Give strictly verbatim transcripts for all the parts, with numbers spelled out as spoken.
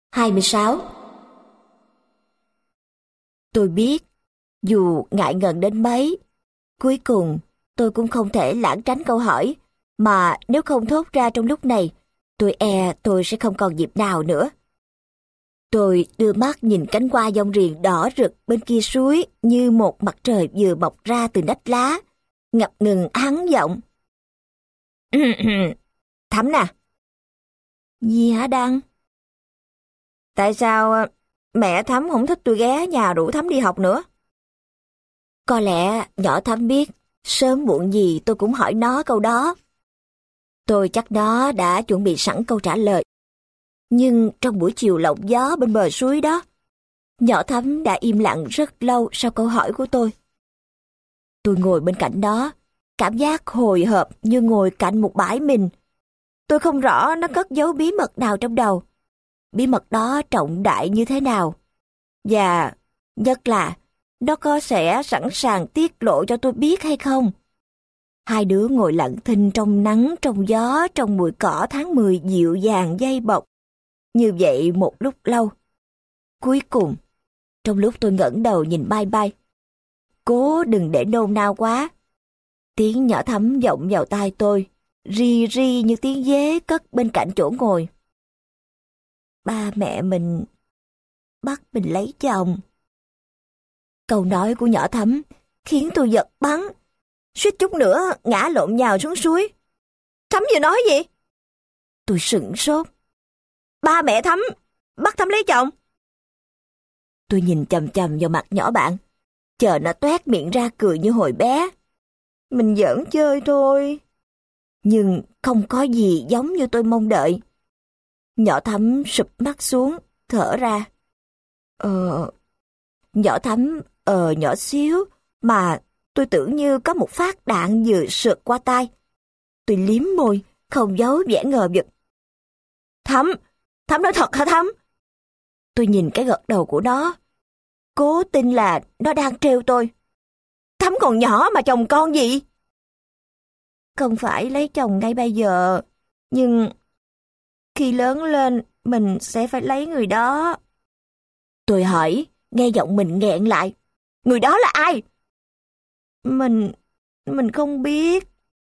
hai mươi sáu. Tôi biết, dù ngại ngần đến mấy, cuối cùng tôi cũng không thể lảng tránh câu hỏi, mà nếu không thốt ra trong lúc này, tôi e tôi sẽ không còn dịp nào nữa. Tôi đưa mắt nhìn cánh hoa dông riềng đỏ rực bên kia suối như một mặt trời vừa mọc ra từ nách lá, ngập ngừng hắn giọng. Thắm nè. Gì hả Đăng? Tại sao mẹ Thắm không thích tôi ghé nhà rủ Thắm đi học nữa? Có lẽ nhỏ Thắm biết, sớm muộn gì tôi cũng hỏi nó câu đó. Tôi chắc nó đã chuẩn bị sẵn câu trả lời. Nhưng trong buổi chiều lộng gió bên bờ suối đó, nhỏ Thắm đã im lặng rất lâu sau câu hỏi của tôi. Tôi ngồi bên cạnh đó, cảm giác hồi hộp như ngồi cạnh một bãi mình. Tôi không rõ nó cất giấu bí mật nào trong đầu. Bí mật đó trọng đại như thế nào? Và nhất là, nó có sẽ sẵn sàng tiết lộ cho tôi biết hay không? Hai đứa ngồi lặng thinh trong nắng, trong gió, trong bụi cỏ tháng mười dịu dàng dây bọc. Như vậy một lúc lâu. Cuối cùng, trong lúc tôi ngẩng đầu nhìn bay bay, cố đừng để nôn nao quá. Tiếng nhỏ Thắm vọng vào tai tôi, ri ri như tiếng dế cất bên cạnh chỗ ngồi. Ba mẹ mình bắt mình lấy chồng. Câu nói của nhỏ Thắm khiến tôi giật bắn, suýt chút nữa ngã lộn nhào xuống suối. Thắm vừa nói gì? Tôi sửng sốt. Ba mẹ Thắm bắt Thắm lấy chồng? Tôi nhìn chằm chằm vào mặt nhỏ bạn, chờ nó toét miệng ra cười như hồi bé. Mình giỡn chơi thôi. Nhưng không có gì giống như tôi mong đợi. Nhỏ Thắm sụp mắt xuống, thở ra. Ờ... Nhỏ Thắm ờ nhỏ xíu, mà tôi tưởng như có một phát đạn vừa sượt qua tai. Tôi liếm môi, không giấu vẻ ngờ vực. Thắm, Thắm nói thật hả Thắm? Tôi nhìn cái gật đầu của nó, cố tin là nó đang trêu tôi. Thắm còn nhỏ mà chồng con gì? Không phải lấy chồng ngay bây giờ, nhưng khi lớn lên mình sẽ phải lấy người đó. Tôi hỏi, nghe giọng mình nghẹn lại. Người đó là ai? Mình, mình không biết.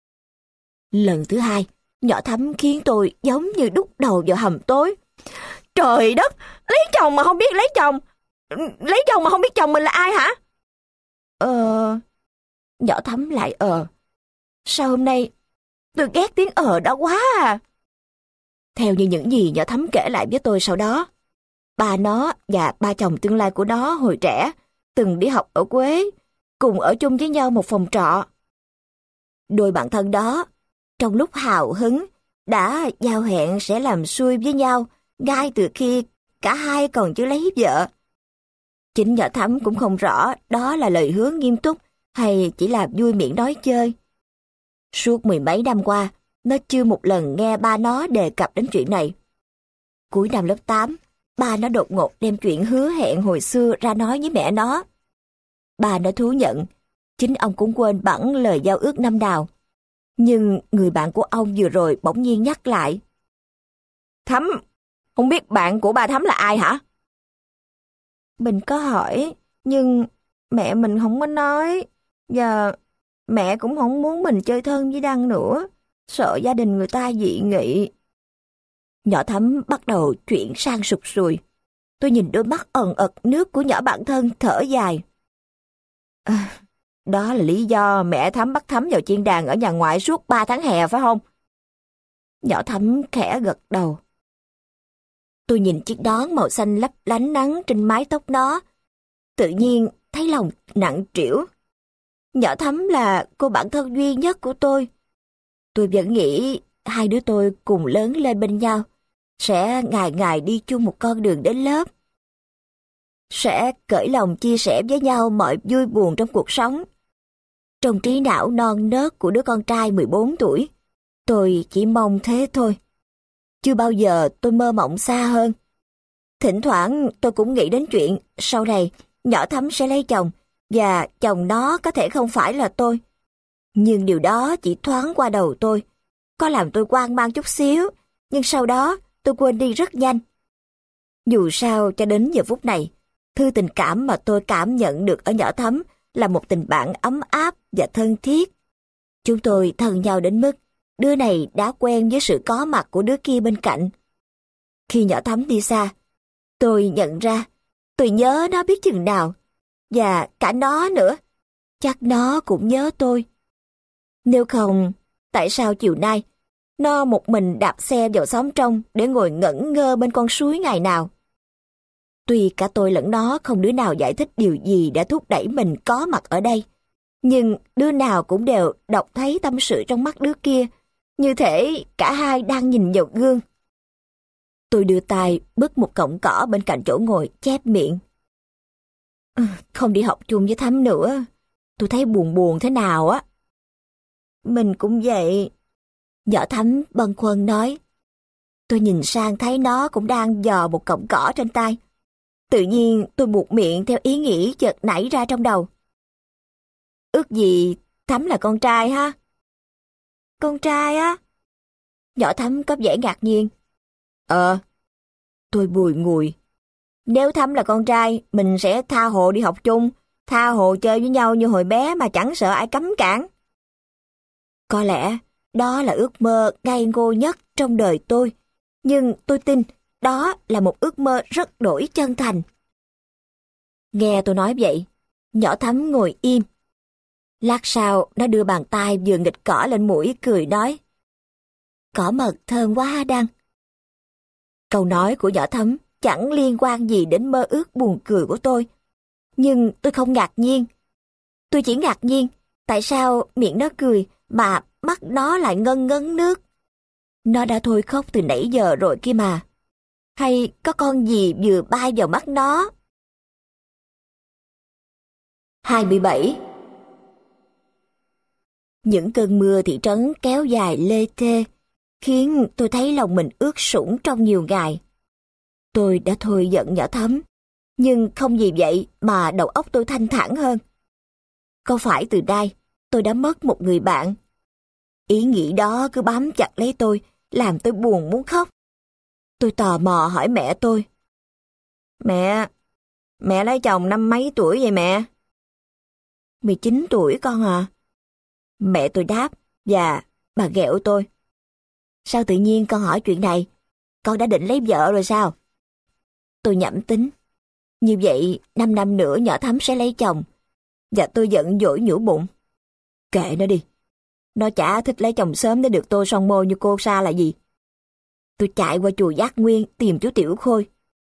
Lần thứ hai, nhỏ Thắm khiến tôi giống như đút đầu vào hầm tối. Trời đất, lấy chồng mà không biết lấy chồng. Lấy chồng mà không biết chồng mình là ai hả? Ờ... Nhỏ Thắm lại ờ. Sao hôm nay tôi ghét tiếng ờ đó quá à? Theo như những gì nhỏ Thắm kể lại với tôi sau đó, ba nó và ba chồng tương lai của nó hồi trẻ từng đi học ở Quế, cùng ở chung với nhau một phòng trọ. Đôi bạn thân đó, trong lúc hào hứng, đã giao hẹn sẽ làm xuôi với nhau ngay từ khi cả hai còn chưa lấy vợ. Chính nhỏ Thắm cũng không rõ đó là lời hứa nghiêm túc hay chỉ là vui miệng nói chơi. Suốt mười mấy năm qua, nó chưa một lần nghe ba nó đề cập đến chuyện này. Cuối năm lớp tám, ba nó đột ngột đem chuyện hứa hẹn hồi xưa ra nói với mẹ nó. Ba nó thú nhận, chính ông cũng quên bẵng lời giao ước năm nào. Nhưng người bạn của ông vừa rồi bỗng nhiên nhắc lại. Thắm, không biết bạn của ba Thắm là ai hả? Mình có hỏi, nhưng mẹ mình không có nói. Và mẹ cũng không muốn mình chơi thân với Đăng nữa, sợ gia đình người ta dị nghị. Nhỏ Thắm bắt đầu chuyển sang sụt sùi. Tôi nhìn đôi mắt ẩn ật nước của nhỏ bạn thân thở dài. À, đó là lý do mẹ Thắm bắt Thắm vào chiên đàn ở nhà ngoại suốt ba tháng hè phải không? Nhỏ Thắm khẽ gật đầu. Tôi nhìn chiếc nón màu xanh lấp lánh nắng trên mái tóc nó. Tự nhiên thấy lòng nặng trĩu. Nhỏ Thắm là cô bạn thân duy nhất của tôi. Tôi vẫn nghĩ hai đứa tôi cùng lớn lên bên nhau, sẽ ngày ngày đi chung một con đường đến lớp. Sẽ cởi lòng chia sẻ với nhau mọi vui buồn trong cuộc sống. Trong trí não non nớt của đứa con trai mười bốn tuổi, tôi chỉ mong thế thôi. Chưa bao giờ tôi mơ mộng xa hơn. Thỉnh thoảng tôi cũng nghĩ đến chuyện sau này nhỏ Thắm sẽ lấy chồng, và chồng nó có thể không phải là tôi. Nhưng điều đó chỉ thoáng qua đầu tôi, có làm tôi hoang mang chút xíu, nhưng sau đó tôi quên đi rất nhanh. Dù sao cho đến giờ phút này, thư tình cảm mà tôi cảm nhận được ở nhỏ Thắm là một tình bạn ấm áp và thân thiết. Chúng tôi thân nhau đến mức đứa này đã quen với sự có mặt của đứa kia bên cạnh. Khi nhỏ Thắm đi xa, tôi nhận ra tôi nhớ nó biết chừng nào, và cả nó nữa, chắc nó cũng nhớ tôi. Nếu không, tại sao chiều nay nó một mình đạp xe vào xóm trong để ngồi ngẩn ngơ bên con suối ngày nào? Tuy cả tôi lẫn nó không đứa nào giải thích điều gì đã thúc đẩy mình có mặt ở đây, nhưng đứa nào cũng đều đọc thấy tâm sự trong mắt đứa kia, như thể cả hai đang nhìn vào gương. Tôi đưa tay bứt một cọng cỏ bên cạnh chỗ ngồi, chép miệng. Không đi học chung với Thắm nữa, tôi thấy buồn buồn thế nào á. Mình cũng vậy. Nhỏ Thắm bâng khuâng nói. Tôi nhìn sang thấy nó cũng đang giò một cọng cỏ trên tay. Tự nhiên tôi buột miệng theo ý nghĩ chợt nảy ra trong đầu. Ước gì Thắm là con trai ha? Con trai á? Nhỏ Thắm có vẻ ngạc nhiên. Ờ. Tôi bùi ngùi. Nếu Thắm là con trai, mình sẽ tha hồ đi học chung, tha hồ chơi với nhau như hồi bé mà chẳng sợ ai cấm cản. Có lẽ đó là ước mơ ngây ngô nhất trong đời tôi, nhưng tôi tin đó là một ước mơ rất đổi chân thành. Nghe tôi nói vậy, nhỏ Thắm ngồi im. Lát sau, nó đưa bàn tay vừa nghịch cỏ lên mũi cười nói. Cỏ mật thơm quá ha Đăng. Câu nói của nhỏ Thắm chẳng liên quan gì đến mơ ước buồn cười của tôi. Nhưng tôi không ngạc nhiên. Tôi chỉ ngạc nhiên tại sao miệng nó cười mà mắt nó lại ngân ngấn nước. Nó đã thôi khóc từ nãy giờ rồi kia mà. Hay có con gì vừa bay vào mắt nó? hai mươi bảy. Những cơn mưa thị trấn kéo dài lê thê, khiến tôi thấy lòng mình ướt sũng trong nhiều ngày. Tôi đã thôi giận nhỏ Thắm, nhưng không vì vậy mà đầu óc tôi thanh thản hơn. Có phải từ đây tôi đã mất một người bạn? Ý nghĩ đó cứ bám chặt lấy tôi, làm tôi buồn muốn khóc. Tôi tò mò hỏi mẹ tôi. Mẹ, mẹ lấy chồng năm mấy tuổi vậy mẹ? mười chín tuổi con à. Mẹ tôi đáp, và bà ghẹo tôi. Sao tự nhiên con hỏi chuyện này? Con đã định lấy vợ rồi sao? Tôi nhẩm tính. Như vậy, năm năm nữa nhỏ Thắm sẽ lấy chồng. Và tôi giận dỗi nhủ bụng. Kệ nó đi. Nó chả thích lấy chồng sớm để được tô son môi như cô Sa là gì. Tôi chạy qua chùa Giác Nguyên tìm chú Tiểu Khôi.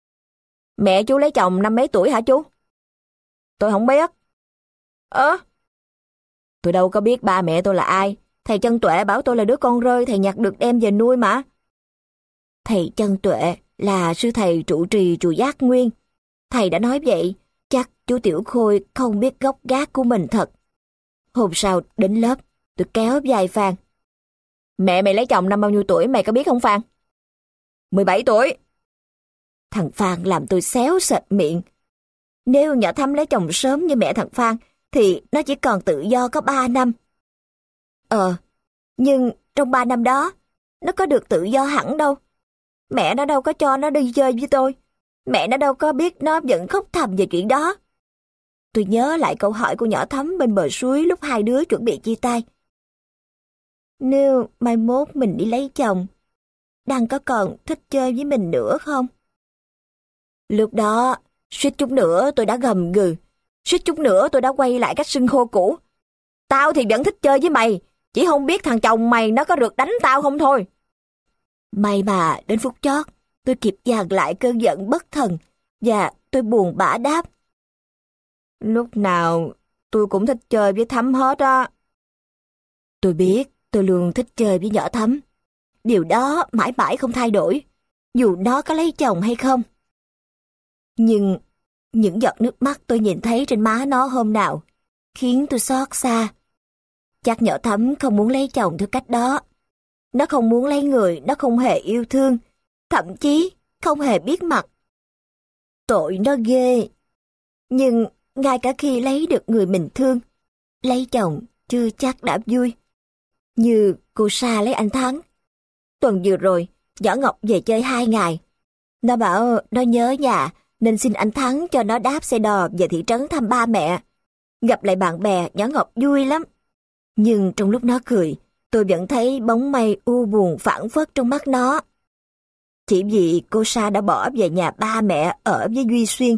Mẹ chú lấy chồng năm mấy tuổi hả chú? Tôi không biết. Ơ? Tôi đâu có biết ba mẹ tôi là ai. Thầy Chân Tuệ bảo tôi là đứa con rơi thầy nhặt được đem về nuôi mà. Thầy Chân Tuệ là sư thầy trụ trì chùa Giác Nguyên. Thầy đã nói vậy, chắc chú Tiểu Khôi không biết gốc gác của mình thật. Hôm sau đến lớp, tôi kéo vai Phan. Mẹ mày lấy chồng năm bao nhiêu tuổi mày có biết không Phan? mười bảy tuổi. Thằng Phan làm tôi xéo sệt miệng. Nếu nhỏ Thắm lấy chồng sớm như mẹ thằng Phan, thì nó chỉ còn tự do có ba năm. Ờ, nhưng trong ba năm đó, nó có được tự do hẳn đâu. Mẹ nó đâu có cho nó đi chơi với tôi. Mẹ nó đâu có biết nó vẫn khóc thầm về chuyện đó. Tôi nhớ lại câu hỏi của nhỏ Thắm bên bờ suối lúc hai đứa chuẩn bị chia tay. Nếu mai mốt mình đi lấy chồng, Đăng có còn thích chơi với mình nữa không? Lúc đó, suýt chút nữa tôi đã gầm gừ. Suýt chút nữa tôi đã quay lại cách xưng hô cũ. Tao thì vẫn thích chơi với mày, chỉ không biết thằng chồng mày nó có được đánh tao không thôi. May mà đến phút chót, tôi kịp dàn lại cơn giận bất thần, và tôi buồn bã đáp. Lúc nào tôi cũng thích chơi với Thắm hết á. Tôi biết tôi luôn thích chơi với nhỏ Thắm. Điều đó mãi mãi không thay đổi, dù nó có lấy chồng hay không. Nhưng những giọt nước mắt tôi nhìn thấy trên má nó hôm nào khiến tôi xót xa. Chắc nhỏ Thắm không muốn lấy chồng theo cách đó. Nó không muốn lấy người nó không hề yêu thương, thậm chí không hề biết mặt. Tội nó ghê. Nhưng ngay cả khi lấy được người mình thương, lấy chồng chưa chắc đã vui. Như cô Sa lấy anh Thắng. Tuần vừa rồi, Võ Ngọc về chơi hai ngày. Nó bảo nó nhớ nhà, nên xin anh Thắng cho nó đáp xe đò về thị trấn thăm ba mẹ. Gặp lại bạn bè, nhỏ Ngọc vui lắm. Nhưng trong lúc nó cười, tôi vẫn thấy bóng mây u buồn phảng phất trong mắt nó. Chỉ vì cô Sa đã bỏ về nhà ba mẹ ở với Duy Xuyên.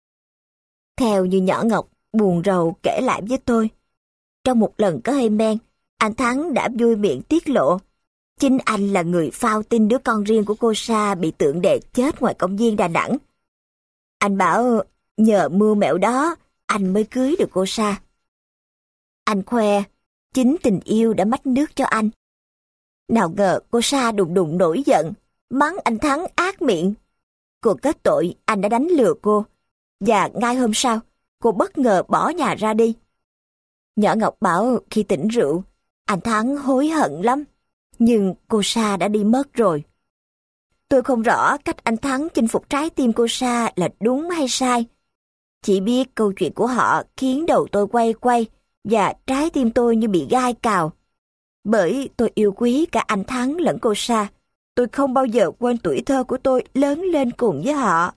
Theo như nhỏ Ngọc buồn rầu kể lại với tôi, trong một lần có hơi men, anh Thắng đã vui miệng tiết lộ chính anh là người phao tin đứa con riêng của cô Sa bị tượng đè chết ngoài công viên Đà Nẵng. Anh bảo nhờ mưu mẹo đó anh mới cưới được cô Sa. Anh khoe chính tình yêu đã mách nước cho anh. Nào ngờ cô Sa đùng đùng nổi giận, mắng anh Thắng ác miệng. Cô kết tội anh đã đánh lừa cô, và ngay hôm sau cô bất ngờ bỏ nhà ra đi. Nhỏ Ngọc bảo khi tỉnh rượu, anh Thắng hối hận lắm, nhưng cô Sa đã đi mất rồi. Tôi không rõ cách anh Thắng chinh phục trái tim cô Sa là đúng hay sai. Chỉ biết câu chuyện của họ khiến đầu tôi quay quay và trái tim tôi như bị gai cào. Bởi tôi yêu quý cả anh Thắng lẫn cô Sa, tôi không bao giờ quên tuổi thơ của tôi lớn lên cùng với họ.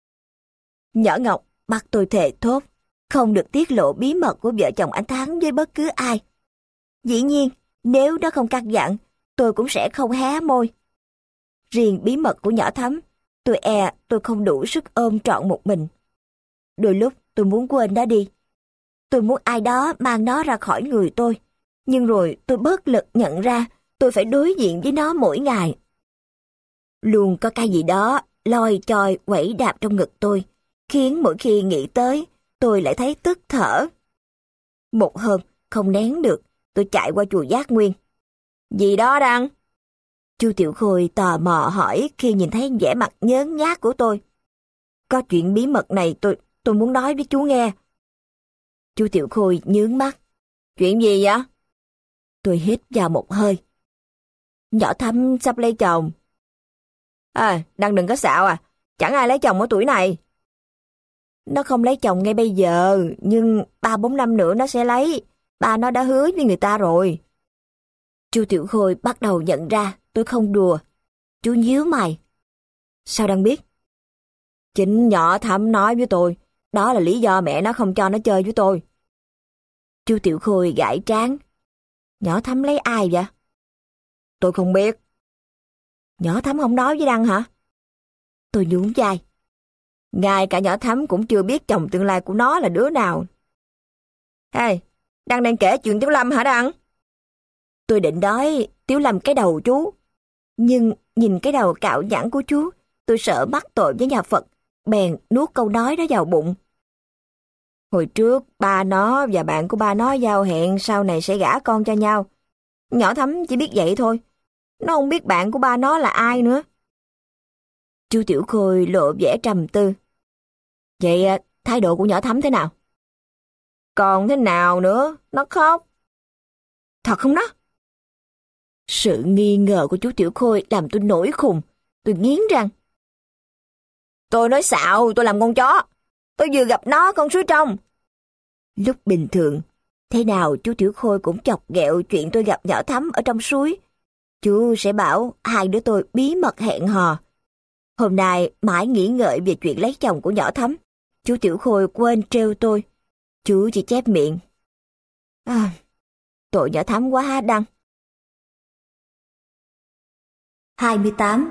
Nhỏ Ngọc bắt tôi thề thốt, không được tiết lộ bí mật của vợ chồng anh Thắng với bất cứ ai. Dĩ nhiên, nếu nó không căn dặn, tôi cũng sẽ không hé môi. Riêng bí mật của nhỏ Thắm, tôi e tôi không đủ sức ôm trọn một mình. Đôi lúc tôi muốn quên nó đi. Tôi muốn ai đó mang nó ra khỏi người tôi. Nhưng rồi tôi bất lực nhận ra tôi phải đối diện với nó mỗi ngày. Luôn có cái gì đó loi choi quẩy đạp trong ngực tôi, khiến mỗi khi nghĩ tới, tôi lại thấy tức thở. Một hôm, không nén được, tôi chạy qua chùa Giác Nguyên. Gì đó Đăng? Chu Tiểu Khôi tò mò hỏi khi nhìn thấy vẻ mặt nhớn nhác của tôi. Có chuyện bí mật này tôi tôi muốn nói với chú nghe. Chu Tiểu Khôi nhướng mắt. Chuyện gì vậy? Tôi hít vào một hơi. Nhỏ Thắm sắp lấy chồng. À, Đăng đừng có xạo à, chẳng ai lấy chồng ở tuổi này. Nó không lấy chồng ngay bây giờ, nhưng ba bốn năm nữa nó sẽ lấy. Ba nó đã hứa với người ta rồi. Chu Tiểu Khôi bắt đầu nhận ra tôi không đùa. Chú nhíu mày. Sao Đăng biết? Chính nhỏ Thắm nói với tôi, đó là lý do mẹ nó không cho nó chơi với tôi. Chu Tiểu Khôi gãi trán. Nhỏ Thắm lấy ai vậy? Tôi không biết. Nhỏ Thắm không nói với Đăng hả? Tôi nhún vai. Ngay cả nhỏ Thắm cũng chưa biết chồng tương lai của nó là đứa nào. Hey, Đăng đang kể chuyện Tiếu Lâm hả Đăng? Tôi định nói Tiếu Lâm cái đầu chú. Nhưng nhìn cái đầu cạo nhẵn của chú, tôi sợ mắc tội với nhà Phật, bèn nuốt câu nói đó vào bụng. Hồi trước, ba nó và bạn của ba nó giao hẹn sau này sẽ gả con cho nhau. Nhỏ Thắm chỉ biết vậy thôi. Nó không biết bạn của ba nó là ai nữa. Chu Tiểu Khôi lộ vẻ trầm tư. Vậy thái độ của nhỏ Thắm thế nào? Còn thế nào nữa, nó khóc. Thật không đó? Sự nghi ngờ của chú Tiểu Khôi làm tôi nổi khùng. Tôi nghiến răng. Tôi nói xạo, tôi làm con chó. Tôi vừa gặp nó con suối trong. Lúc bình thường, thế nào chú Tiểu Khôi cũng chọc ghẹo chuyện tôi gặp nhỏ Thắm ở trong suối. Chú sẽ bảo hai đứa tôi bí mật hẹn hò. Hôm nay mãi nghĩ ngợi về chuyện lấy chồng của nhỏ Thắm. Chú Tiểu Khôi quên trêu tôi. Chú chỉ chép miệng. À, tội nhỏ Thắm quá ha Đăng. hai mươi tám.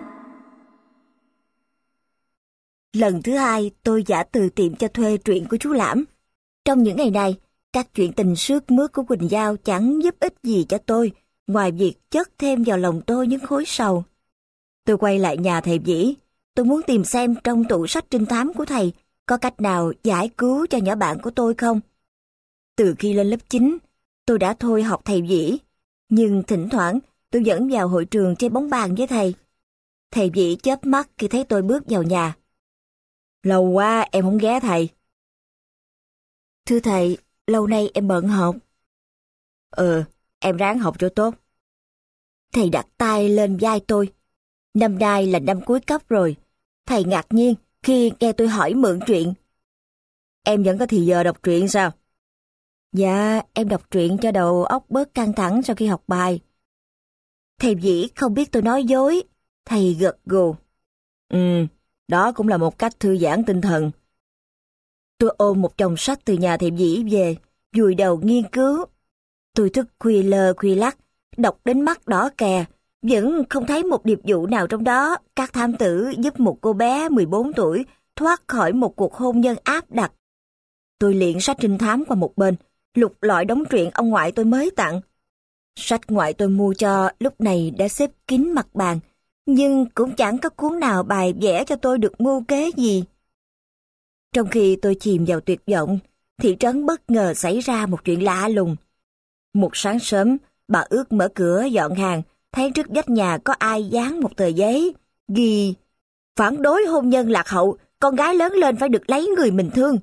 Lần thứ hai tôi giả từ tiệm cho thuê truyện của chú Lãm. Trong những ngày này, các chuyện tình sướt mướt của Quỳnh Giao chẳng giúp ích gì cho tôi, ngoài việc chất thêm vào lòng tôi những khối sầu. Tôi quay lại nhà thầy Vĩ. Tôi muốn tìm xem trong tủ sách trinh thám của thầy có cách nào giải cứu cho nhỏ bạn của tôi không. Từ khi lên lớp chín, tôi đã thôi học thầy Vĩ, nhưng thỉnh thoảng tôi vẫn vào hội trường chơi bóng bàn với thầy. Thầy Vĩ chớp mắt khi thấy tôi bước vào nhà. Lâu quá em không ghé thầy. Thưa thầy, lâu nay em bận học. Ừ, em ráng học cho tốt. Thầy đặt tay lên vai tôi. Năm nay là năm cuối cấp rồi. Thầy ngạc nhiên khi nghe tôi hỏi mượn truyện. Em vẫn có thì giờ đọc truyện sao? Dạ, em đọc truyện cho đầu óc bớt căng thẳng sau khi học bài. Thầy Vĩ không biết tôi nói dối. Thầy gật gù. Ừ, Đó cũng là một cách thư giãn tinh thần. Tôi ôm một chồng sách từ nhà thầy Vĩ về, vùi đầu nghiên cứu. Tôi thức khuya lơ khuya lắc, đọc đến mắt đỏ kè, vẫn không thấy một điệp vụ nào trong đó các thám tử giúp một cô bé mười bốn tuổi thoát khỏi một cuộc hôn nhân áp đặt. Tôi liệng sách trinh thám qua một bên, lục lọi đống truyện ông ngoại tôi mới tặng. Sách ngoại tôi mua cho lúc này đã xếp kín mặt bàn, nhưng cũng chẳng có cuốn nào bài vẽ cho tôi được mưu kế gì. Trong khi tôi chìm vào tuyệt vọng, thị trấn bất ngờ xảy ra một chuyện lạ lùng. Một sáng sớm, bà Ước mở cửa dọn hàng, thấy trước vách nhà có ai dán một tờ giấy, ghi phản đối hôn nhân lạc hậu, con gái lớn lên phải được lấy người mình thương.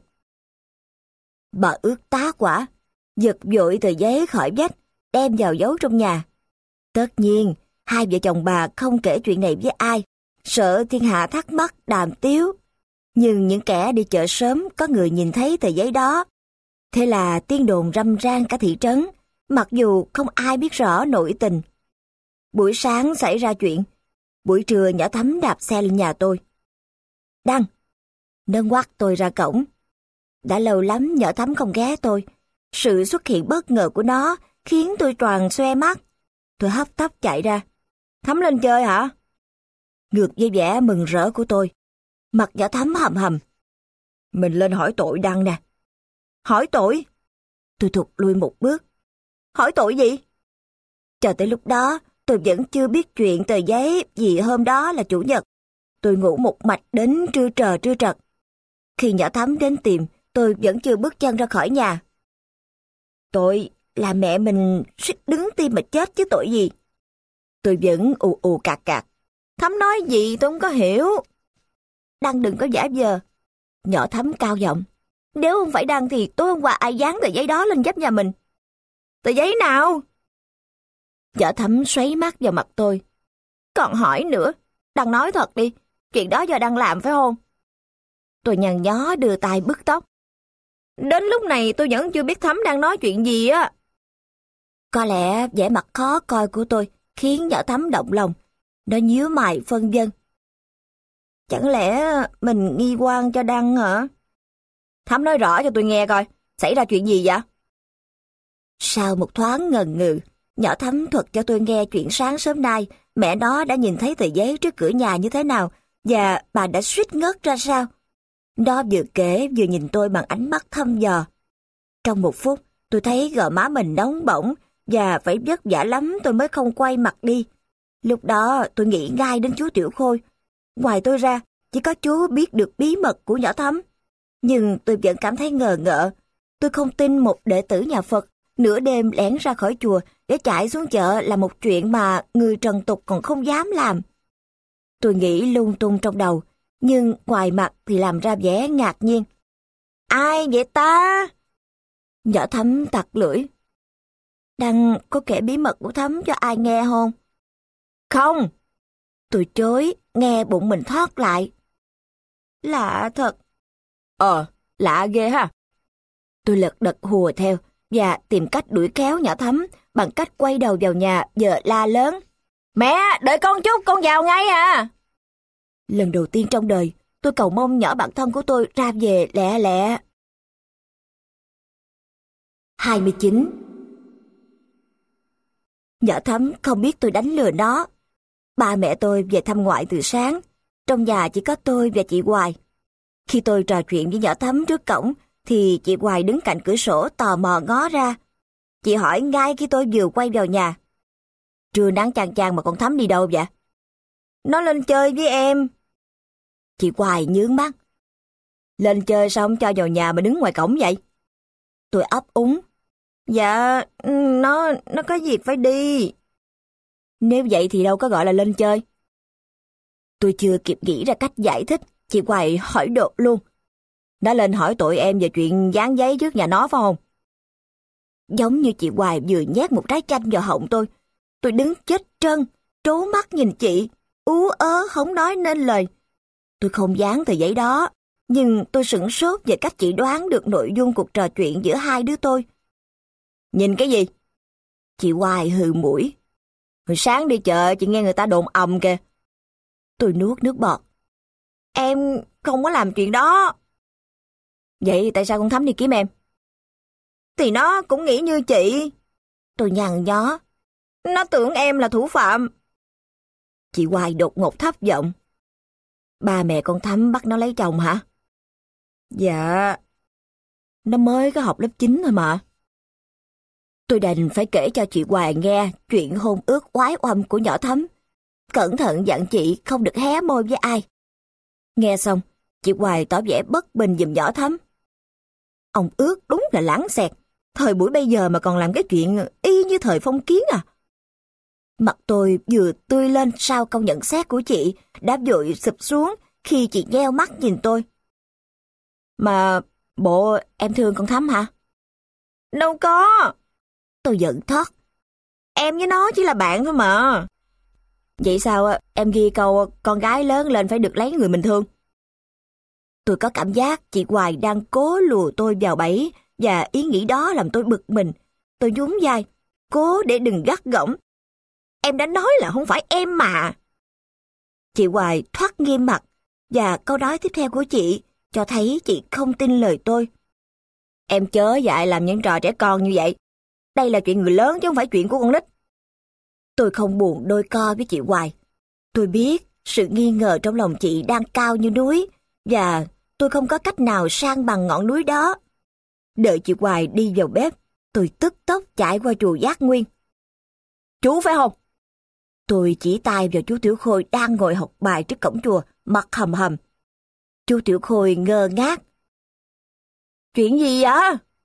Bà Ước tá hỏa, giật vội tờ giấy khỏi vách, đem vào giấu trong nhà. Tất nhiên, hai vợ chồng bà không kể chuyện này với ai, sợ thiên hạ thắc mắc đàm tiếu. Nhưng những kẻ đi chợ sớm có người nhìn thấy tờ giấy đó. Thế là tiếng đồn râm ran cả thị trấn, mặc dù không ai biết rõ nội tình. Buổi sáng xảy ra chuyện, buổi trưa nhỏ Thắm đạp xe lên nhà tôi. Đăng! Nó ngoắt tôi ra cổng. Đã lâu lắm nhỏ Thắm không ghé tôi. Sự xuất hiện bất ngờ của nó khiến tôi tròn xoe mắt. Tôi hấp tấp chạy ra. Thắm lên chơi hả? Ngược với vẻ mừng rỡ của tôi, mặt nhỏ Thắm hầm hầm. Mình lên hỏi tội Đăng nè. Hỏi tội? Tôi thụt lui một bước. Hỏi tội gì? Cho tới lúc đó, tôi vẫn chưa biết chuyện tờ giấy vì hôm đó là chủ nhật. Tôi ngủ một mạch đến trưa trờ trưa trật. Khi nhỏ Thắm đến tìm, tôi vẫn chưa bước chân ra khỏi nhà. Tội là mẹ mình suýt đứng tim mà chết chứ tội gì. Tôi vẫn ù ù cạc cạc. Thắm nói gì tôi không có hiểu. Đăng đừng có giả vờ. Nhỏ Thắm cao giọng. Nếu không phải Đăng thì tối hôm qua ai dán tờ giấy đó lên vách nhà mình? Tờ giấy nào? Nhỏ Thắm xoáy mắt vào mặt tôi. Còn hỏi nữa. Đăng nói thật đi. Chuyện đó do Đăng làm phải không? Tôi nhăn nhó đưa tay bứt tóc. Đến lúc này tôi vẫn chưa biết Thắm đang nói chuyện gì á. Có lẽ vẻ mặt khó coi của tôi khiến nhỏ Thắm động lòng. Nó nhíu mày phân vân. Chẳng lẽ mình nghi oan cho Đăng hả? Thắm nói rõ cho tôi nghe coi, xảy ra chuyện gì vậy? Sau một thoáng ngần ngừ, nhỏ Thắm thuật cho tôi nghe chuyện sáng sớm nay mẹ nó đã nhìn thấy tờ giấy trước cửa nhà như thế nào và bà đã suýt ngất ra sao. Nó vừa kể vừa nhìn tôi bằng ánh mắt thăm dò. Trong một phút, tôi thấy gò má mình nóng bỏng và phải vất vả lắm tôi mới không quay mặt đi. Lúc đó tôi nghĩ ngay đến chú Tiểu Khôi. Ngoài tôi ra, chỉ có chú biết được bí mật của nhỏ Thắm. Nhưng tôi vẫn cảm thấy ngờ ngợ. Tôi không tin một đệ tử nhà Phật nửa đêm lẻn ra khỏi chùa để chạy xuống chợ là một chuyện mà người trần tục còn không dám làm. Tôi nghĩ lung tung trong đầu, nhưng ngoài mặt thì làm ra vẻ ngạc nhiên. Ai vậy ta? Nhỏ Thắm tặc lưỡi. Đăng có kể bí mật của Thắm cho ai nghe không? Không. Tôi chối, nghe bụng mình thoát lại. Lạ thật. Ờ, lạ ghê ha. Tôi lật đật hùa theo và tìm cách đuổi kéo nhỏ Thắm bằng cách quay đầu vào nhà giờ la lớn. Mẹ, đợi con chút, con vào ngay à. Lần đầu tiên trong đời, tôi cầu mong nhỏ bạn thân của tôi ra về lẹ lẹ. hai mươi chín. Nhỏ Thắm không biết tôi đánh lừa nó. Ba mẹ tôi về thăm ngoại từ sáng, trong nhà chỉ có tôi và chị Hoài. Khi tôi trò chuyện với nhỏ Thắm trước cổng, thì chị Hoài đứng cạnh cửa sổ tò mò ngó ra. Chị hỏi ngay khi tôi vừa quay vào nhà. Trưa nắng chang chang mà con Thắm đi đâu vậy? Nó lên chơi với em. Chị Hoài nhướng mắt. Lên chơi sao không cho vào nhà mà đứng ngoài cổng vậy? Tôi ấp úng. Dạ, nó nó có việc phải đi. Nếu vậy thì đâu có gọi là lên chơi. Tôi chưa kịp nghĩ ra cách giải thích, chị Hoài hỏi đột luôn. Nó lên hỏi tội em về chuyện dán giấy trước nhà nó phải không? Giống như chị Hoài vừa nhét một trái chanh vào họng tôi. Tôi đứng chết trân, trố mắt nhìn chị, ú ớ không nói nên lời. Tôi không dán tờ giấy đó, nhưng tôi sửng sốt về cách chị đoán được nội dung cuộc trò chuyện giữa hai đứa tôi. Nhìn cái gì? Chị Hoài hừ mũi. Hồi sáng đi chợ chị nghe người ta đồn ầm kìa. Tôi nuốt nước bọt. Em em không có làm chuyện đó. Vậy tại sao con Thắm đi kiếm em? Thì nó cũng nghĩ như chị. Tôi nhăn nhó. Nó tưởng em là thủ phạm. Chị Hoài đột ngột thấp giọng. Ba mẹ con Thắm bắt nó lấy chồng hả? Dạ. Nó mới có học lớp chín thôi mà. Tôi đành phải kể cho chị Hoài nghe chuyện hôn ước oái oăm của nhỏ Thắm. Cẩn thận dặn chị không được hé môi với ai. Nghe xong, chị Hoài tỏ vẻ bất bình giùm nhỏ Thắm. Ông ước đúng là lãng xẹt. Thời buổi bây giờ mà còn làm cái chuyện y như thời phong kiến à. Mặt tôi vừa tươi lên sau câu nhận xét của chị, đã vội sụp xuống khi chị nheo mắt nhìn tôi. Mà bộ em thương con Thắm hả? Đâu có. Tôi giận thót. Em với nó chỉ là bạn thôi mà. Vậy sao em ghi câu con gái lớn lên phải được lấy người mình thương? Tôi có cảm giác chị Hoài đang cố lùa tôi vào bẫy, và ý nghĩ đó làm tôi bực mình. Tôi nhún vai, cố để đừng gắt gỏng. Em đã nói là không phải em mà. Chị Hoài thoát nghiêm mặt, và câu nói tiếp theo của chị cho thấy chị không tin lời tôi. Em chớ dại làm những trò trẻ con như vậy. Đây là chuyện người lớn chứ không phải chuyện của con nít. Tôi không buồn đôi co với chị Hoài. Tôi biết sự nghi ngờ trong lòng chị đang cao như núi, và tôi không có cách nào san bằng ngọn núi đó. Đợi chị Hoài đi vào bếp, tôi tức tốc chạy qua chùa Giác Nguyên. Chú phải không? Tôi chỉ tay vào chú Tiểu Khôi đang ngồi học bài trước cổng chùa, mặt hầm hầm. Chú Tiểu Khôi ngơ ngác. Chuyện gì vậy?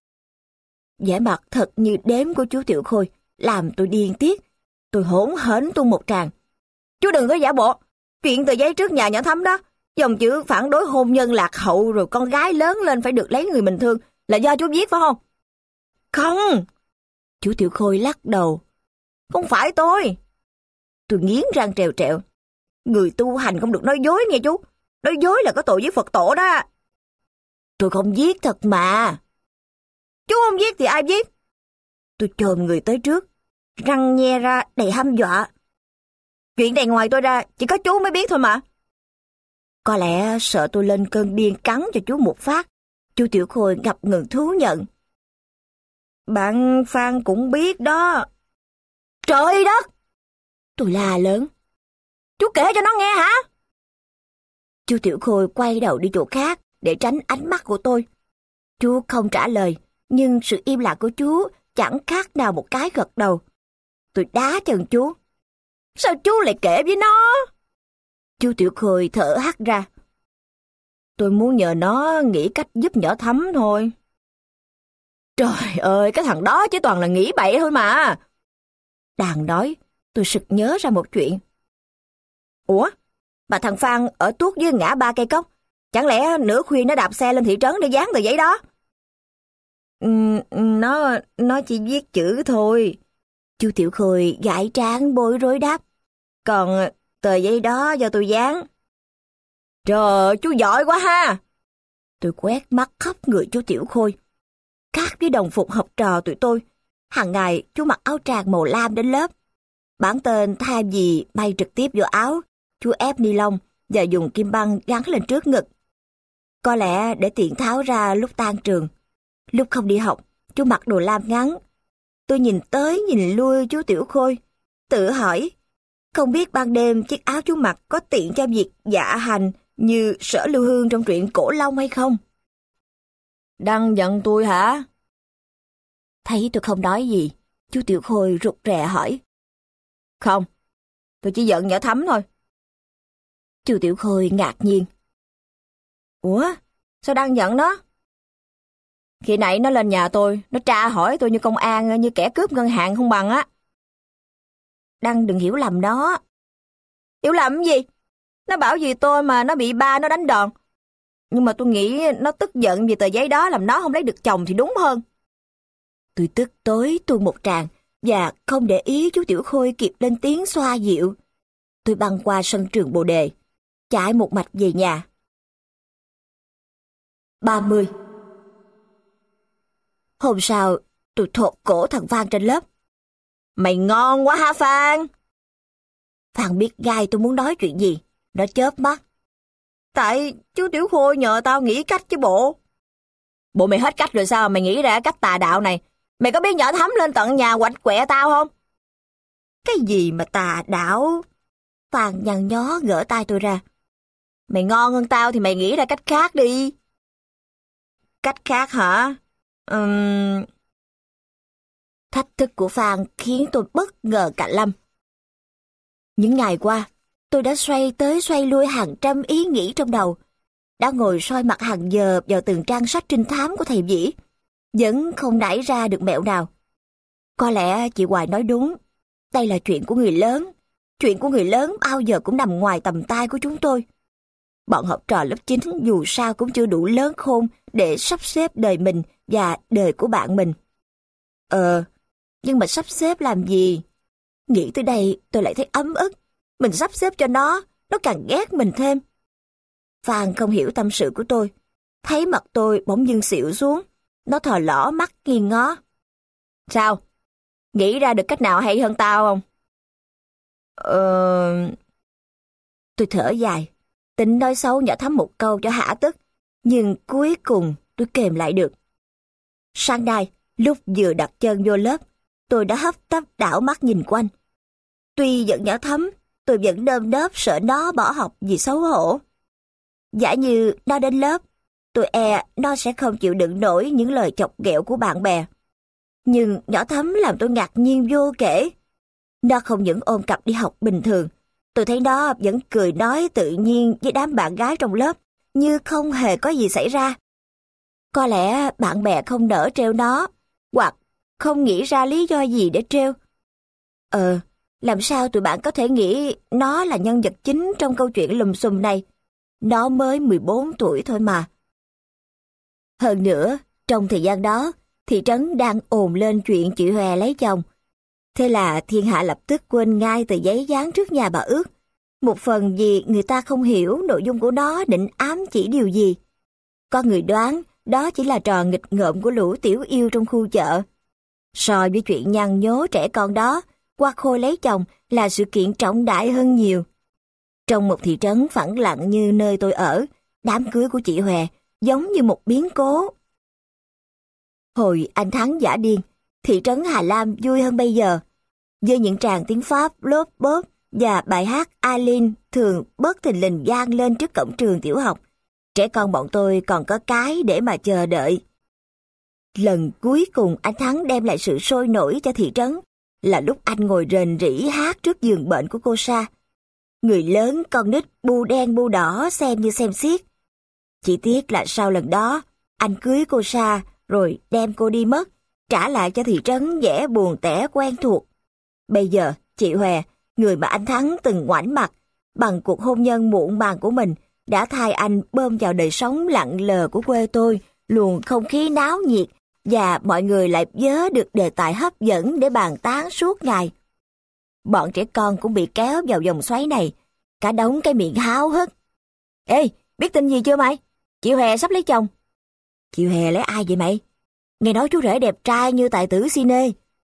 Vẻ mặt thật như đếm của chú Tiểu Khôi làm tôi điên tiết. Tôi hỗn hển tung một tràng. Chú đừng có giả bộ. Chuyện tờ giấy trước nhà nhỏ Thắm đó, dòng chữ phản đối hôn nhân lạc hậu rồi con gái lớn lên phải được lấy người mình thương là do chú viết phải không? Không. Chú Tiểu Khôi lắc đầu. Không phải tôi. Tôi nghiến răng trèo trẹo. Người tu hành không được nói dối nghe chú. Nói dối là có tội với Phật tổ đó. Tôi không viết thật mà. Chú không viết thì ai viết? Tôi chồm người tới trước, răng nhe ra đầy hăm dọa. Chuyện này ngoài tôi ra chỉ có chú mới biết thôi mà. Có lẽ sợ tôi lên cơn điên cắn cho chú một phát, chú Tiểu Khôi ngập ngừng thú nhận. Bạn Phan cũng biết đó. Trời đất! Tôi la lớn. Chú kể cho nó nghe hả? Chú Tiểu Khôi quay đầu đi chỗ khác để tránh ánh mắt của tôi. Chú không trả lời, nhưng sự im lặng của chú chẳng khác nào một cái gật đầu. Tôi đá chân chú. Sao chú lại kể với nó? Chú Tiểu Khôi thở hắt ra. Tôi muốn nhờ nó nghĩ cách giúp nhỏ Thắm thôi. Trời ơi, cái thằng đó chỉ toàn là nghĩ bậy thôi mà. Đang nói, tôi sực nhớ ra một chuyện. Ủa, bà thằng Phan ở tuốt dưới ngã ba cây cốc, chẳng lẽ nửa khuya nó đạp xe lên thị trấn để dán tờ giấy đó? Ừ, nó, nó chỉ viết chữ thôi. Chú Tiểu Khôi gãi trán bối rối đáp. Còn tờ giấy đó do tôi dán. Trời, chú giỏi quá ha. Tôi quét mắt khắp người chú Tiểu Khôi. Khác với đồng phục học trò tụi tôi, hàng ngày chú mặc áo tràng màu lam đến lớp. Bản tên thay vì may trực tiếp vô áo, chú ép ni lông và dùng kim băng gắn lên trước ngực. Có lẽ để tiện tháo ra lúc tan trường. Lúc không đi học, chú mặc đồ lam ngắn. Tôi nhìn tới nhìn lui chú Tiểu Khôi, tự hỏi, không biết ban đêm chiếc áo chú mặc có tiện cho việc dạ hành như Sở Lưu Hương trong truyện Cổ Long hay không? Đăng giận tôi hả? Thấy tôi không nói gì, chú Tiểu Khôi rụt rè hỏi. Không, tôi chỉ giận nhỏ Thắm thôi. Chú Tiểu Khôi ngạc nhiên. Ủa, sao Đăng giận nó? Khi nãy nó lên nhà tôi, nó tra hỏi tôi như công an, như kẻ cướp ngân hàng không bằng á. Đăng đừng hiểu lầm nó. Hiểu lầm gì? Nó bảo gì tôi mà nó bị ba nó đánh đòn. Nhưng mà tôi nghĩ nó tức giận vì tờ giấy đó làm nó không lấy được chồng thì đúng hơn. Tôi tức tối tuôn một tràng và không để ý chú Tiểu Khôi kịp lên tiếng xoa dịu. Tôi băng qua sân trường Bồ Đề, chạy một mạch về nhà. ba mươi. Hôm sau, tôi thột cổ thằng Phan trên lớp. Mày ngon quá ha Phan. Phan biết gai tôi muốn nói chuyện gì. Nó chớp mắt. Tại chú Tiểu Khôi nhờ tao nghĩ cách chứ bộ. Bộ mày hết cách rồi sao mày nghĩ ra cách tà đạo này? Mày có biết nhỏ Thắm lên tận nhà quạch quẹ tao không? Cái gì mà tà đạo? Phan nhăn nhó gỡ tay tôi ra. Mày ngon hơn tao thì mày nghĩ ra cách khác đi. Cách khác hả? Ừm... Thách thức của Phan khiến tôi bất ngờ cả lâm. Những ngày qua, tôi đã xoay tới xoay lui hàng trăm ý nghĩ trong đầu, đã ngồi soi mặt hàng giờ vào từng trang sách trinh thám của thầy Vĩ, vẫn không nảy ra được mẹo nào. Có lẽ chị Hoài nói đúng, đây là chuyện của người lớn, chuyện của người lớn bao giờ cũng nằm ngoài tầm tay của chúng tôi. Bọn học trò lớp chín dù sao cũng chưa đủ lớn khôn để sắp xếp đời mình và đời của bạn mình. Ờ, nhưng mà sắp xếp làm gì? Nghĩ tới đây tôi lại thấy ấm ức. Mình sắp xếp cho nó, nó càng ghét mình thêm. Phan không hiểu tâm sự của tôi. Thấy mặt tôi bỗng dưng xịu xuống. Nó thò lỏ mắt nghiêng ngó. Sao? Nghĩ ra được cách nào hay hơn tao không? Ờ... Tôi thở dài. Tính nói xấu nhỏ Thắm một câu cho hả tức. Nhưng cuối cùng tôi kềm lại được. Sáng nay, lúc vừa đặt chân vô lớp, tôi đã hấp tấp đảo mắt nhìn quanh. Tuy giận nhỏ Thắm, tôi vẫn nơm nớp sợ nó bỏ học vì xấu hổ. Giả như nó đến lớp, tôi e nó sẽ không chịu đựng nổi những lời chọc ghẹo của bạn bè. Nhưng nhỏ Thắm làm tôi ngạc nhiên vô kể. Nó không những ôm cặp đi học bình thường, tôi thấy nó vẫn cười nói tự nhiên với đám bạn gái trong lớp, như không hề có gì xảy ra. Có lẽ bạn bè không nỡ trêu nó, hoặc không nghĩ ra lý do gì để trêu. Ờ, làm sao tụi bạn có thể nghĩ nó là nhân vật chính trong câu chuyện lùm xùm này? Nó mới mười bốn tuổi thôi mà. Hơn nữa, trong thời gian đó, thị trấn đang ồn lên chuyện chị Hòe lấy chồng. Thế là thiên hạ lập tức quên ngay tờ giấy dán trước nhà bà Ước. Một phần vì người ta không hiểu nội dung của nó định ám chỉ điều gì. Có người đoán đó chỉ là trò nghịch ngợm của lũ tiểu yêu trong khu chợ. So với chuyện nhăn nhố trẻ con đó, Hoa Khôi lấy chồng là sự kiện trọng đại hơn nhiều. Trong một thị trấn phẳng lặng như nơi tôi ở, đám cưới của chị Hòe giống như một biến cố. Hồi anh Thắng giả điên, thị trấn Hà Lam vui hơn bây giờ. Với những tràng tiếng Pháp lốp bốp và bài hát Aline thường bất thình lình vang lên trước cổng trường tiểu học, trẻ con bọn tôi còn có cái để mà chờ đợi. Lần cuối cùng anh Thắng đem lại sự sôi nổi cho thị trấn là lúc anh ngồi rền rĩ hát trước giường bệnh của cô Sa. Người lớn con nít bu đen bu đỏ xem như xem xiết. Chỉ tiếc là sau lần đó, anh cưới cô Sa rồi đem cô đi mất, trả lại cho thị trấn vẻ buồn tẻ quen thuộc. Bây giờ, chị Hòe, người mà anh Thắng từng ngoảnh mặt, bằng cuộc hôn nhân muộn màng của mình, đã thay anh bơm vào đời sống lặng lờ của quê tôi, luồng không khí náo nhiệt, và mọi người lại vớ được đề tài hấp dẫn để bàn tán suốt ngày. Bọn trẻ con cũng bị kéo vào vòng xoáy này, cả đống cái miệng háo hức. Ê, biết tin gì chưa mày? Chị Hòe sắp lấy chồng. Chị Hòe lấy ai vậy mày? Nghe nói chú rể đẹp trai như tài tử cine.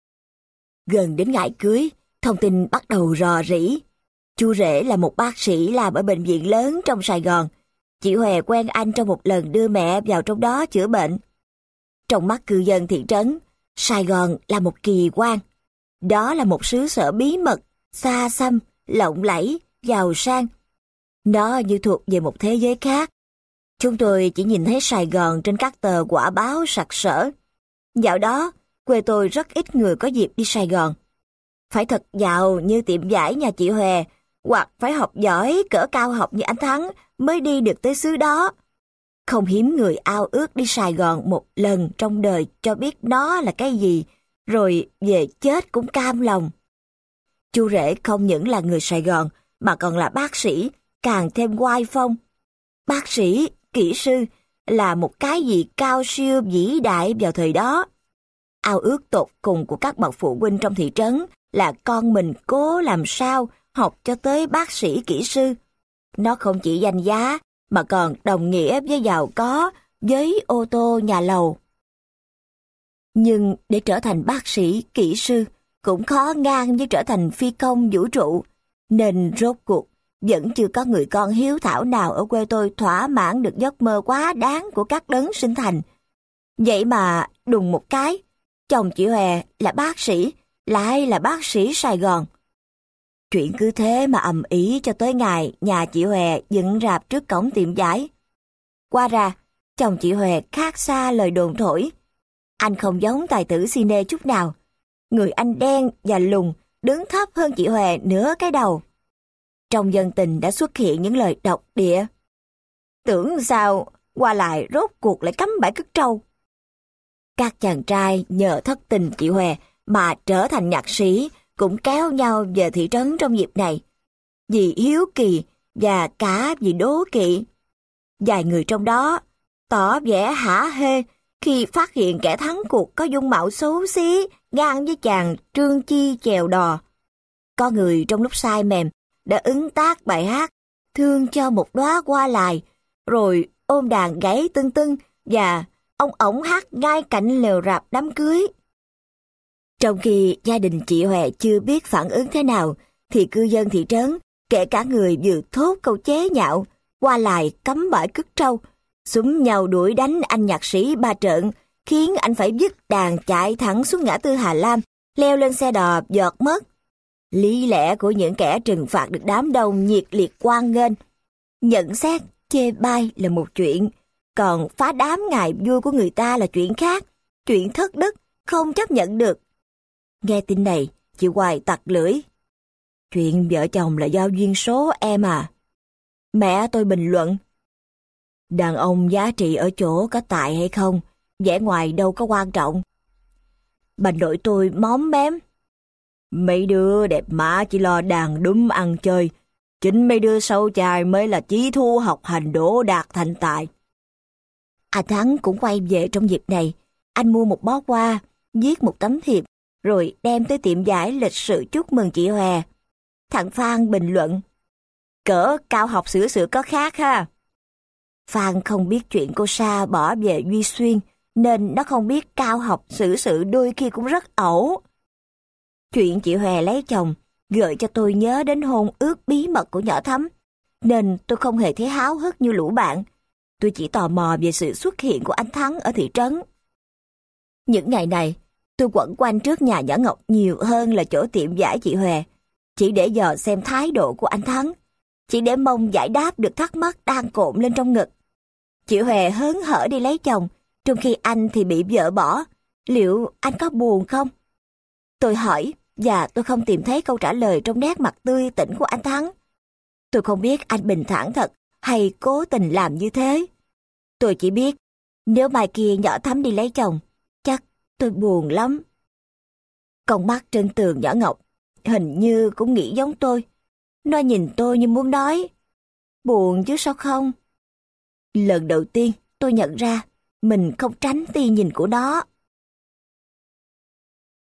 Gần đến ngày cưới, thông tin bắt đầu rò rỉ. Chú rể là một bác sĩ làm ở bệnh viện lớn trong Sài Gòn. Chị Hòe quen anh trong một lần đưa mẹ vào trong đó chữa bệnh. Trong mắt cư dân thị trấn, Sài Gòn là một kỳ quan. Đó là một xứ sở bí mật, xa xăm, lộng lẫy, giàu sang. Nó như thuộc về một thế giới khác. Chúng tôi chỉ nhìn thấy Sài Gòn trên các tờ quả báo sặc sỡ. Dạo đó, quê tôi rất ít người có dịp đi Sài Gòn. Phải thật giàu như tiệm vải nhà chị Hòe, hoặc phải học giỏi cỡ cao học như anh Thắng mới đi được tới xứ đó. Không hiếm người ao ước đi Sài Gòn một lần trong đời cho biết nó là cái gì, rồi về chết cũng cam lòng. Chú rể không những là người Sài Gòn, mà còn là bác sĩ, càng thêm oai phong. Bác sĩ, kỹ sư là một cái gì cao siêu vĩ đại vào thời đó. Ao ước tột cùng của các bậc phụ huynh trong thị trấn là con mình cố làm sao học cho tới bác sĩ kỹ sư. Nó không chỉ danh giá, mà còn đồng nghĩa với giàu có, với ô tô nhà lầu. Nhưng để trở thành bác sĩ, kỹ sư cũng khó ngang với trở thành phi công vũ trụ, nên rốt cuộc vẫn chưa có người con hiếu thảo nào ở quê tôi thỏa mãn được giấc mơ quá đáng của các đấng sinh thành. Vậy mà đùng một cái, chồng chị Hòe là bác sĩ, lại là bác sĩ Sài Gòn. Chuyện cứ thế mà ầm ĩ cho tới ngày nhà chị Hòe dựng rạp trước cổng tiệm vải. Qua ra, chồng chị Hòe khác xa lời đồn thổi. Anh không giống tài tử cine chút nào. Người anh đen và lùn, đứng thấp hơn chị Hòe nửa cái đầu. Trong dân tình đã xuất hiện những lời độc địa. Tưởng sao qua lại rốt cuộc lại cắm bãi cất trâu. Các chàng trai nhờ thất tình chị Hòe mà trở thành nhạc sĩ cũng kéo nhau về thị trấn trong dịp này. Vì hiếu kỳ và cả vì đố kỵ. Vài người trong đó tỏ vẻ hả hê khi phát hiện kẻ thắng cuộc có dung mạo xấu xí ngang với chàng Trương Chi chèo đò. Có người trong lúc say mềm đã ứng tác bài hát Thương cho một đóa hoa lài, rồi ôm đàn gãy tưng tưng và ông ổng hát ngay cạnh lều rạp đám cưới. Trong khi gia đình chị Hòe chưa biết phản ứng thế nào, thì cư dân thị trấn, kể cả người vừa thốt câu chế nhạo, qua lại cắm bãi cứt trâu, xúm nhau đuổi đánh anh nhạc sĩ ba trợn, khiến anh phải vứt đàn chạy thẳng xuống ngã tư Hà Lam, leo lên xe đò giọt mất. Lý lẽ của những kẻ trừng phạt được đám đông nhiệt liệt hoan nghênh. Nhận xét, chê bai là một chuyện, còn phá đám ngày vui của người ta là chuyện khác, chuyện thất đức, không chấp nhận được. Nghe tin này, chị Hoài tặc lưỡi. Chuyện vợ chồng là do duyên số em à. Mẹ tôi bình luận. Đàn ông giá trị ở chỗ có tài hay không, vẻ ngoài đâu có quan trọng. Bà nội tôi móm mém. Mấy đứa đẹp mã chỉ lo đàn đúm ăn chơi, chính mấy đứa xấu trai mới là chí thu học hành đỗ đạt thành tài. Anh Thắng cũng quay về trong dịp này. Anh mua một bó hoa, viết một tấm thiệp, rồi đem tới tiệm vải lịch sự chúc mừng chị Hòe. Thằng Phan bình luận. Cỡ cao học sửa sửa có khác ha. Phan không biết chuyện cô Sa bỏ về Duy Xuyên, nên nó không biết cao học xử sự đôi khi cũng rất ẩu. Chuyện chị Hòe lấy chồng gợi cho tôi nhớ đến hôn ước bí mật của nhỏ Thắm, nên tôi không hề thấy háo hức như lũ bạn. Tôi chỉ tò mò về sự xuất hiện của anh Thắng ở thị trấn. Những ngày này, tôi quẩn quanh trước nhà nhỏ Ngọc nhiều hơn là chỗ tiệm vải chị Hòe, chỉ để dò xem thái độ của anh Thắng, chỉ để mong giải đáp được thắc mắc đang cộm lên trong ngực. Chị Hòe hớn hở đi lấy chồng, trong khi anh thì bị vợ bỏ. Liệu anh có buồn không? Tôi hỏi, và tôi không tìm thấy câu trả lời trong nét mặt tươi tỉnh của anh Thắng. Tôi không biết anh bình thản thật hay cố tình làm như thế. Tôi chỉ biết, nếu mai kia nhỏ Thắm đi lấy chồng, chắc tôi buồn lắm. Con mắt trên tường nhỏ Ngọc hình như cũng nghĩ giống tôi. Nó nhìn tôi như muốn nói, buồn chứ sao không? Lần đầu tiên tôi nhận ra mình không tránh tia nhìn của nó.